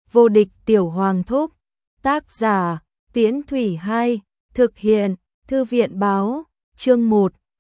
Vô địch tiểu hoàng thúc. Tác giả, Tiễn Thủy 2, thực hiện, Thư viện báo, chương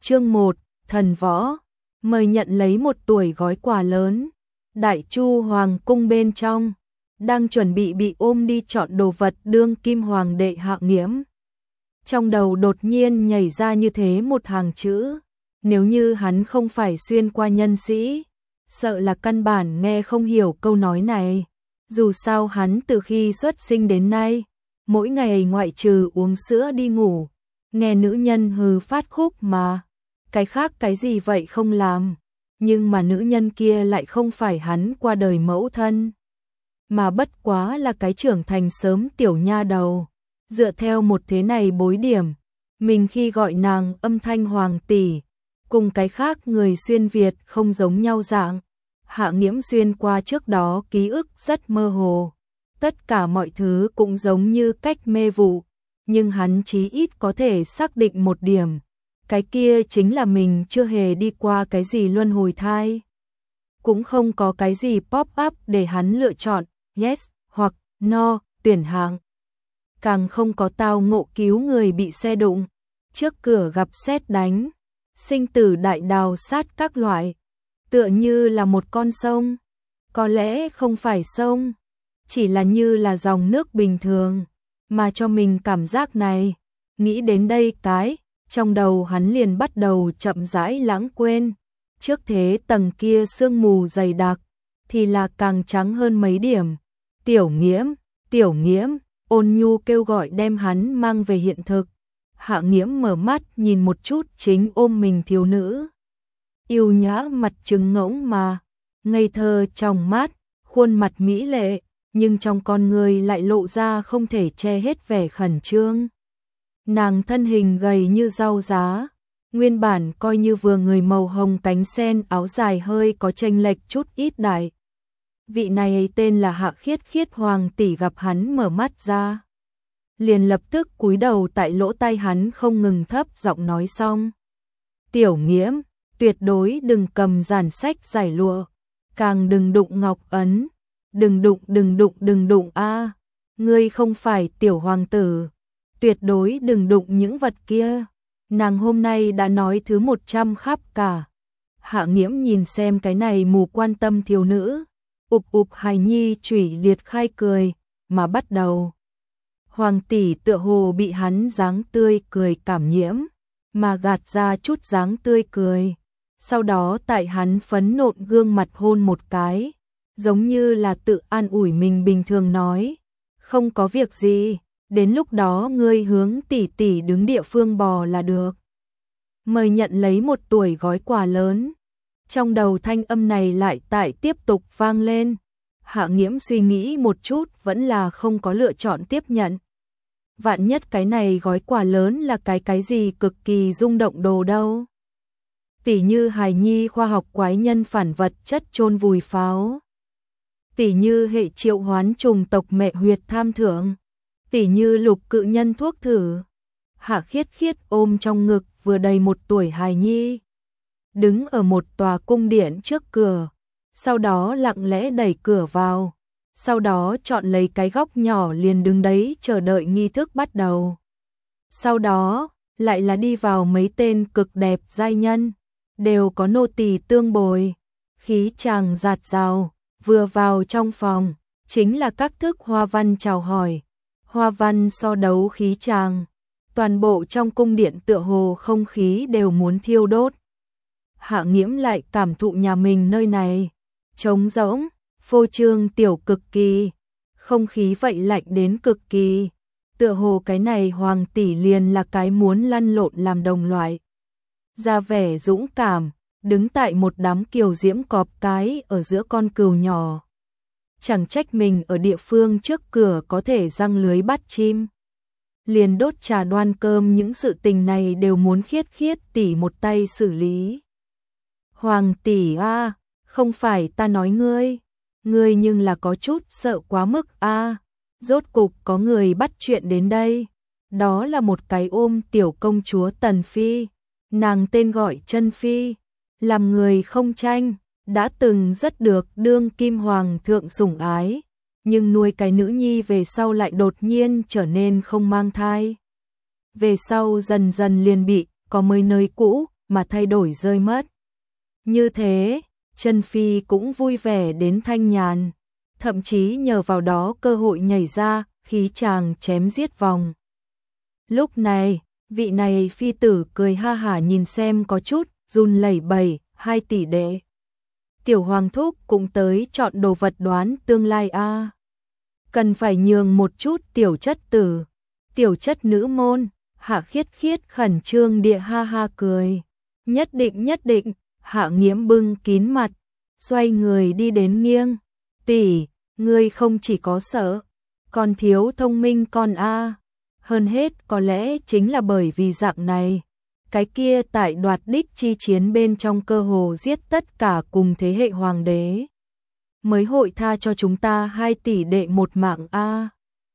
1, thần võ. Mời nhận lấy 1 tuổi gói quà lớn. Đại Chu hoàng cung bên trong, đang chuẩn bị ôm đi chọn đồ vật đương kim hoàng đệ Hạ Nghiễm. Trong đầu đột nhiên nhảy ra như thế một hàng chữ, nếu như hắn không phải xuyên qua nhân sĩ, sợ là căn bản nghe không hiểu câu nói này. Dù sao hắn từ khi xuất sinh đến nay, mỗi ngày ngoại trừ uống sữa đi ngủ, nghe nữ nhân hừ phát khúc mà, cái khác cái gì vậy không làm. Nhưng mà nữ nhân kia lại không phải hắn qua đời mẫu thân, mà bất quá là cái trưởng thành sớm tiểu nha đầu. Dựa theo một thế này bối điểm, mình khi gọi nàng âm thanh hoàng tỷ, cùng cái khác người xuyên Việt không giống nhau dạng. Hạ Nghiễm xuyên qua trước đó ký ức rất mơ hồ, tất cả mọi thứ cũng giống như cách mê vụ, nhưng hắn chí ít có thể xác định một điểm, cái kia chính là mình chưa hề đi qua cái gì luân hồi thai. Cũng không có cái gì pop up để hắn lựa chọn yes hoặc no, tuyển hạng. Càng không có tao ngộ cứu người bị xe đụng, trước cửa gặp sét đánh, sinh tử đại đào sát các loại. Tựa như là một con sông, có lẽ không phải sông, chỉ là như là dòng nước bình thường, mà cho mình cảm giác này. Nghĩ đến đây trong đầu hắn liền bắt đầu chậm rãi lãng quên. Trước thế tầng kia sương mù dày đặc, thì là càng trắng hơn mấy điểm. Tiểu Nghiễm, ôn nhu kêu gọi đem hắn mang về hiện thực. Hạ Nghiễm mở mắt nhìn một chút chính ôm mình thiếu nữ. Yêu nhã mặt trứng ngỗng mà, ngây thơ trong mắt, khuôn mặt mỹ lệ, nhưng trong con người lại lộ ra không thể che hết vẻ khẩn trương. Nàng thân hình gầy như rau giá, nguyên bản coi như vừa người màu hồng cánh sen, áo dài hơi có chênh lệch chút ít đại. Vị này tên là Hạ Khiết hoàng tỷ gặp hắn mở mắt ra, liền lập tức cúi đầu tại lỗ tai hắn không ngừng thấp giọng nói xong. Tiểu Nghiễm, tuyệt đối đừng cầm giản sách giải lụa, càng đừng đụng ngọc ấn, đừng đụng a, ngươi không phải tiểu hoàng tử, tuyệt đối đừng đụng những vật kia. Nàng hôm nay đã nói thứ 100 khắp cả. Hạ Nghiễm nhìn xem cái này mù quan tâm thiếu nữ, ụp hài nhi chủy liệt khai cười, mà bắt đầu. Hoàng tỷ tựa hồ bị hắn dáng tươi cười cảm nhiễm, mà gạt ra chút dáng tươi cười. Sau đó tại hắn phấn nộn gương mặt hôn một cái, giống như là tự an ủi mình bình thường nói, không có việc gì, đến lúc đó ngươi hướng tỷ tỷ đứng địa phương bò là được. Mời nhận lấy 1 tuổi gói quà lớn. Trong đầu thanh âm này lại tại tiếp tục vang lên. Hạ Nghiễm suy nghĩ một chút vẫn là không có lựa chọn tiếp nhận. Vạn nhất cái này gói quà lớn là cái gì cực kỳ rung động đồ đâu. Tỉ như hài nhi khoa học quái nhân phản vật chất chôn vùi pháo. Tỉ như hệ triệu hoán trùng tộc mẹ huyệt tham thưởng. Tỉ như lục cự nhân thuốc thử. Hạ Khiết ôm trong ngực vừa đầy 1 tuổi hài nhi, đứng ở một tòa cung điện trước cửa, sau đó lặng lẽ đẩy cửa vào, sau đó chọn lấy cái góc nhỏ liền đứng đấy chờ đợi nghi thức bắt đầu. Sau đó lại là đi vào mấy tên cực đẹp giai nhân, đều có nô tỳ tương bồi, khí chàng dạt dào. Vừa vào trong phòng, chính là các thức hoa văn chào hỏi, hoa văn so đấu khí chàng. Toàn bộ trong cung điện tựa hồ không khí đều muốn thiêu đốt. Hạ Nghiễm lại cảm thụ nhà mình nơi này trống rỗng, phô trương tiểu cực kỳ, không khí vậy lạnh đến cực kỳ. Tựa hồ cái này hoàng tỷ liền là cái muốn lăn lộn làm đồng loại. Ra vẻ dũng cảm, đứng tại một đám kiều diễm cọp cái ở giữa con cừu nhỏ. Chẳng trách mình ở địa phương trước cửa có thể giăng lưới bắt chim. Liền đốt trà đoan cơm, những sự tình này đều muốn Khiết tỷ một tay xử lý. Hoàng tỷ a, không phải ta nói ngươi nhưng là có chút sợ quá mức a. Rốt cục có người bắt chuyện đến đây. Đó là một cái ôm tiểu công chúa Tần Phi, nàng tên gọi Chân Phi, làm người không tranh, đã từng rất được đương kim hoàng thượng sủng ái, nhưng nuôi cái nữ nhi về sau lại đột nhiên trở nên không mang thai. Về sau dần dần liền bị có mới nơi cũ mà thay đổi rơi mất. Như thế, Chân Phi cũng vui vẻ đến thanh nhàn, thậm chí nhờ vào đó cơ hội nhảy ra, khí chàng chém giết vòng. Lúc này, vị này phi tử cười ha hả nhìn xem có chút run lẩy bẩy, 2 tỷ đệ. Tiểu hoàng thúc cũng tới chọn đồ vật đoán tương lai a. Cần phải nhường một chút tiểu chất tử, tiểu chất nữ môn, Hạ Khiết Khiết khẩn trương địa ha ha cười. Nhất định, Hạ Nghiễm bưng kín mặt, xoay người đi đến nghiêng. Tỷ, ngươi không chỉ có sợ, còn thiếu thông minh con a. Hơn hết có lẽ chính là bởi vì dạng này. Cái kia tại đoạt đích chi chiến bên trong cơ hồ giết tất cả cùng thế hệ hoàng đế. Mới hội tha cho chúng ta 2 tỷ đệ một mạng a.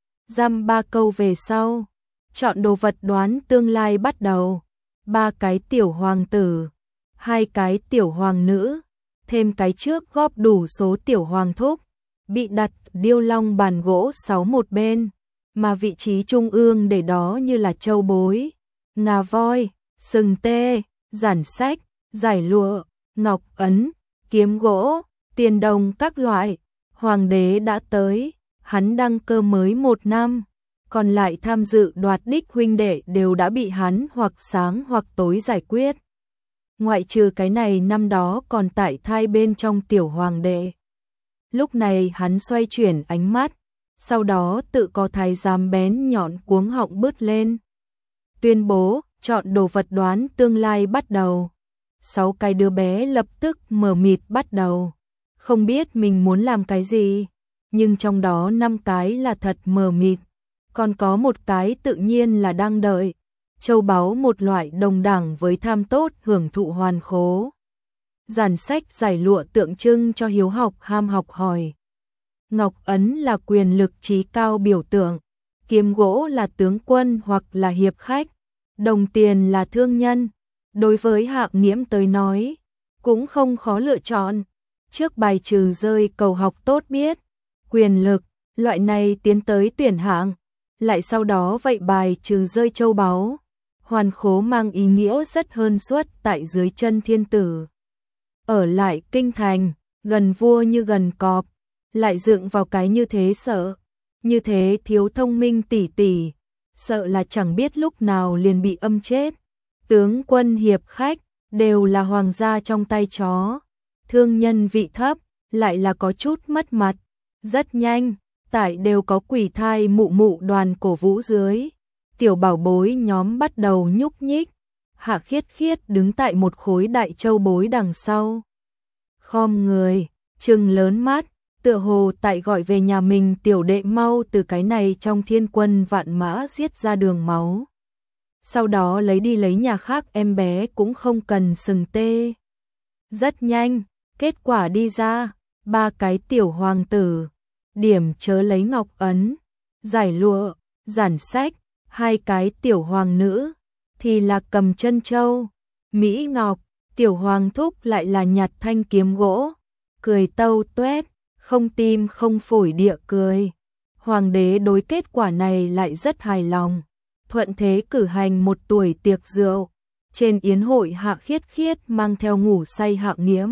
Dăm 3 câu về sau, chọn đồ vật đoán tương lai bắt đầu. 3 cái tiểu hoàng tử, 2 cái tiểu hoàng nữ, thêm cái trước góp đủ số tiểu hoàng thúc, bị đặt điêu long bàn gỗ 6 một bên, mà vị trí trung ương để đó như là châu bối, ngà voi, sừng tê, giản sách, giải lụa, ngọc ấn, kiếm gỗ, tiền đồng các loại. Hoàng đế đã tới, hắn đăng cơ mới 1 năm, còn lại tham dự đoạt đích huynh đệ đều đã bị hắn hoặc sáng hoặc tối giải quyết. Ngoại trừ cái này năm đó còn tại thai bên trong tiểu hoàng đệ. Lúc này hắn xoay chuyển ánh mắt, sau đó tự có thái giám bén nhọn cuống họng bứt lên. Tuyên bố, chọn đồ vật đoán tương lai bắt đầu. 6 cái đứa bé lập tức mờ mịt bắt đầu. Không biết mình muốn làm cái gì, nhưng trong đó 5 cái là thật mờ mịt. Còn có 1 cái tự nhiên là đang đợi. Châu báu một loại đồng đẳng với tham tốt hưởng thụ hoàn khố. Giản sách giải lụa tượng trưng cho hiếu học ham học hỏi. Ngọc ấn là quyền lực trí cao biểu tượng. Kiếm gỗ là tướng quân hoặc là hiệp khách. Đồng tiền là thương nhân. Đối với Hạ Nghiễm tới nói, cũng không khó lựa chọn. Trước bài trừ rơi cầu học tốt biết, quyền lực, loại này tiến tới tuyển hạng. Lại sau đó vậy bài trừ rơi châu báu. Hoàn khố mang ý nghĩa rất hơn suất tại dưới chân thiên tử. Ở lại kinh thành, gần vua như gần cọp, lại dựng vào cái như thế sợ. Như thế thiếu thông minh tỉ tỉ, sợ là chẳng biết lúc nào liền bị âm chết. Tướng quân hiệp khách, đều là hoàng gia trong tay chó. Thương nhân vị thấp, lại là có chút mất mặt. Rất nhanh, tại đều có quỷ thai mụ mụ đoàn cổ vũ dưới. Tiểu bảo bối nhóm bắt đầu nhúc nhích. Hạ Khiết Khiết đứng tại một khối đại châu bối đằng sau. Khom người, trừng lớn mắt, tựa hồ tại gọi về nhà mình tiểu đệ mau từ cái này trong thiên quân vạn mã giết ra đường máu. Sau đó lấy đi lấy nhà khác em bé cũng không cần sừng tê. Rất nhanh, kết quả đi ra, 3 cái tiểu hoàng tử, điểm chớ lấy ngọc ấn, giải lụa, giản sách, 2 cái tiểu hoàng nữ, thì là cầm chân châu, Mỹ Ngọc, tiểu hoàng thúc lại là nhặt thanh kiếm gỗ, cười tâu tuét, không tim không phổi địa cười. Hoàng đế đối kết quả này lại rất hài lòng, thuận thế cử hành 1 tuổi tiệc rượu. Trên yến hội Hạ Khiết Khiết mang theo ngủ say Hạ Nghiễm.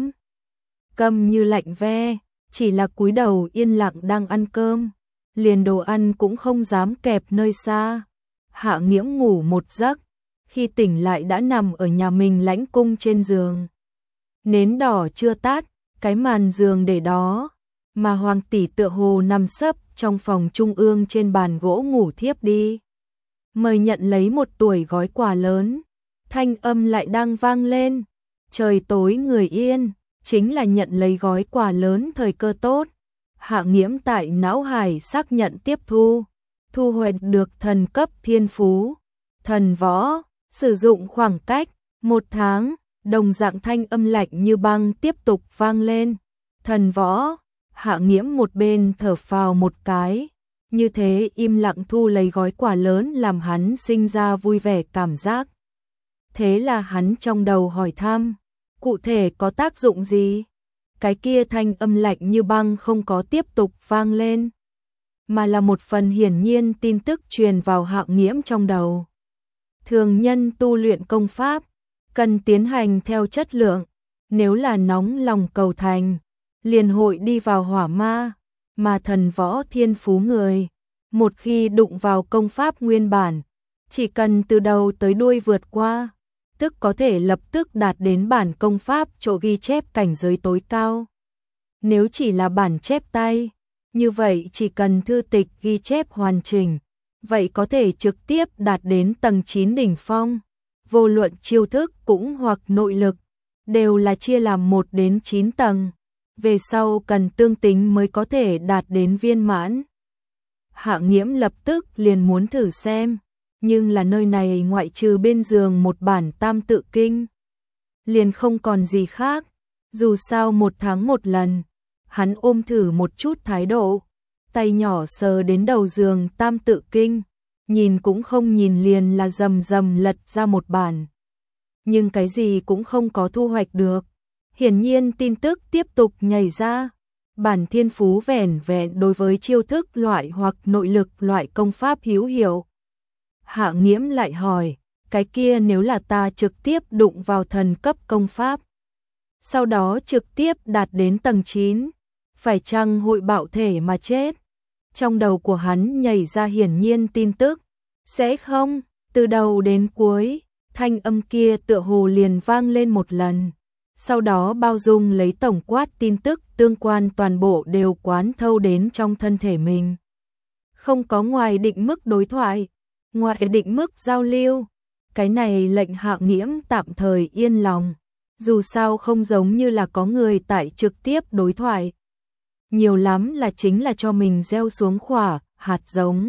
Câm như lạnh ve, chỉ là cúi đầu yên lặng đang ăn cơm, liền đồ ăn cũng không dám kẹp nơi xa. Hạ Nghiễm ngủ một giấc, khi tỉnh lại đã nằm ở nhà mình lãnh cung trên giường. Nến đỏ chưa tắt, cái màn giường để đó, mà hoàng tỷ tựa hồ nằm sấp trong phòng trung ương trên bàn gỗ ngủ thiếp đi. Mời nhận lấy 1 tuổi gói quà lớn, thanh âm lại đang vang lên. Trời tối người yên, chính là nhận lấy gói quà lớn thời cơ tốt. Hạ Nghiễm tại não hải xác nhận tiếp thu hoạch được thần cấp thiên phú, thần võ, sử dụng khoảng cách 1 tháng, đồng dạng thanh âm lạnh như băng tiếp tục vang lên. Thần võ, Hạ Nghiễm một bên thở phào một cái, như thế im lặng thu lấy gói quà lớn làm hắn sinh ra vui vẻ cảm giác. Thế là hắn trong đầu hỏi thăm, cụ thể có tác dụng gì? Cái kia thanh âm lạnh như băng không có tiếp tục vang lên, mà là một phần hiển nhiên tin tức truyền vào Hạng Nghiễm trong đầu. Thường nhân tu luyện công pháp, cần tiến hành theo chất lượng, nếu là nóng lòng cầu thành, liền hội đi vào hỏa ma, mà thần võ thiên phú người, một khi đụng vào công pháp nguyên bản, chỉ cần từ đầu tới đuôi vượt qua, tức có thể lập tức đạt đến bản công pháp chỗ ghi chép cảnh giới tối cao. Nếu chỉ là bản chép tay, như vậy chỉ cần thư tịch ghi chép hoàn chỉnh, vậy có thể trực tiếp đạt đến tầng 9 đỉnh phong. Vô luận chiêu thức cũng hoặc nội lực, đều là chia làm 1 đến 9 tầng. Về sau cần tương tính mới có thể đạt đến viên mãn. Hạng Nghiễm lập tức liền muốn thử xem, nhưng là nơi này ngoại trừ bên giường một bản Tam Tự Kinh, liền không còn gì khác. Dù sao 1 tháng 1 lần, hắn ôm thử một chút thái độ, tay nhỏ sờ đến đầu giường Tam Tự Kinh, nhìn cũng không nhìn liền là rầm rầm lật ra một bản. Nhưng cái gì cũng không có thu hoạch được. Hiển nhiên tin tức tiếp tục nhảy ra. Bản thiên phú vẻn vẹn đối với chiêu thức loại hoặc nội lực loại công pháp hữu hiệu. Hạng Nghiễm lại hỏi, cái kia nếu là ta trực tiếp đụng vào thần cấp công pháp, sau đó trực tiếp đạt đến tầng 9, phải chăng hội bạo thể mà chết? Trong đầu của hắn nhảy ra hiển nhiên tin tức, sẽ không, từ đầu đến cuối, thanh âm kia tựa hồ liền vang lên một lần. Sau đó bao dung lấy tổng quát tin tức tương quan toàn bộ đều quán thâu đến trong thân thể mình. Không có ngoài định mức đối thoại, ngoài định mức giao lưu. Cái này lệnh Hạng Nghiễm tạm thời yên lòng. Dù sao không giống như là có người tại trực tiếp đối thoại. Nhiều lắm là chính là cho mình gieo xuống quả, hạt giống.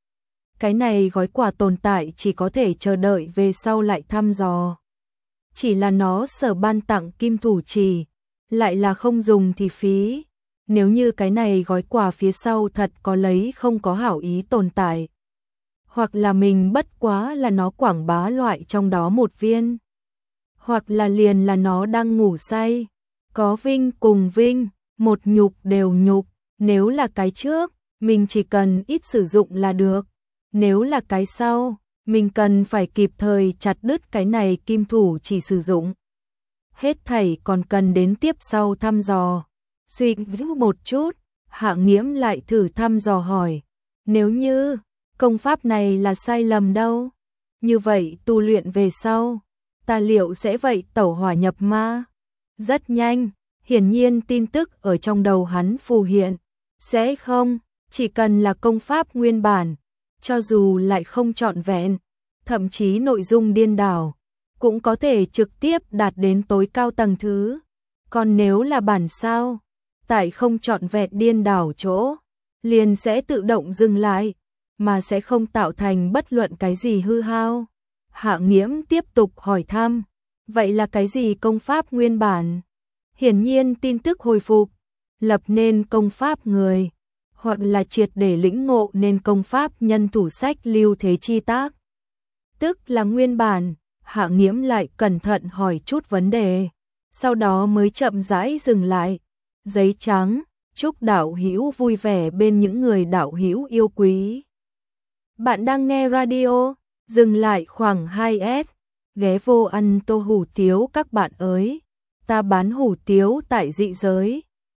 Cái này gói quả tồn tại chỉ có thể chờ đợi về sau lại thăm dò. Chỉ là nó sở ban tặng kim thủ chỉ, lại là không dùng thì phí. Nếu như cái này gói quà phía sau thật có lấy không có hảo ý tồn tại. Hoặc là mình bất quá là nó quảng bá loại trong đó một viên. Hoặc là liền là nó đang ngủ say. Có vinh cùng vinh, một nhục đều nhục. Nếu là cái trước, mình chỉ cần ít sử dụng là được. Nếu là cái sau, mình cần phải kịp thời chặt đứt cái này kim thủ chỉ sử dụng. Hết thảy còn cần đến tiếp sau thăm dò. Suy nghĩ một chút, Hạng Nghiễm lại thử thăm dò hỏi. Nếu như công pháp này là sai lầm đâu? Như vậy tu luyện về sau, ta liệu sẽ vậy tẩu hỏa nhập ma? Rất nhanh, hiển nhiên tin tức ở trong đầu hắn phù hiện. Sẽ không, chỉ cần là công pháp nguyên bản, cho dù lại không trọn vẹn, thậm chí nội dung điên đảo, cũng có thể trực tiếp đạt đến tối cao tầng thứ. Còn nếu là bản sao, tại không trọn vẹn điên đảo chỗ, liền sẽ tự động dừng lại, mà sẽ không tạo thành bất luận cái gì hư hao. Hạng Nghiễm tiếp tục hỏi thăm, vậy là cái gì công pháp nguyên bản? Hiển nhiên tin tức hồi phục, lập nên công pháp người, hoặc là triệt để lĩnh ngộ nên công pháp nhân thủ sách lưu thế chi tác. Tức là nguyên bản. Hạng Nghiễm lại cẩn thận hỏi chút vấn đề, sau đó mới chậm rãi dừng lại. Giấy trắng, chúc đạo hữu vui vẻ bên những người đạo hữu yêu quý. Bạn đang nghe radio, dừng lại khoảng 2S, ghé vô ăn tô hủ tiếu các bạn ơi. Ta bán hủ tiếu tại dị giới.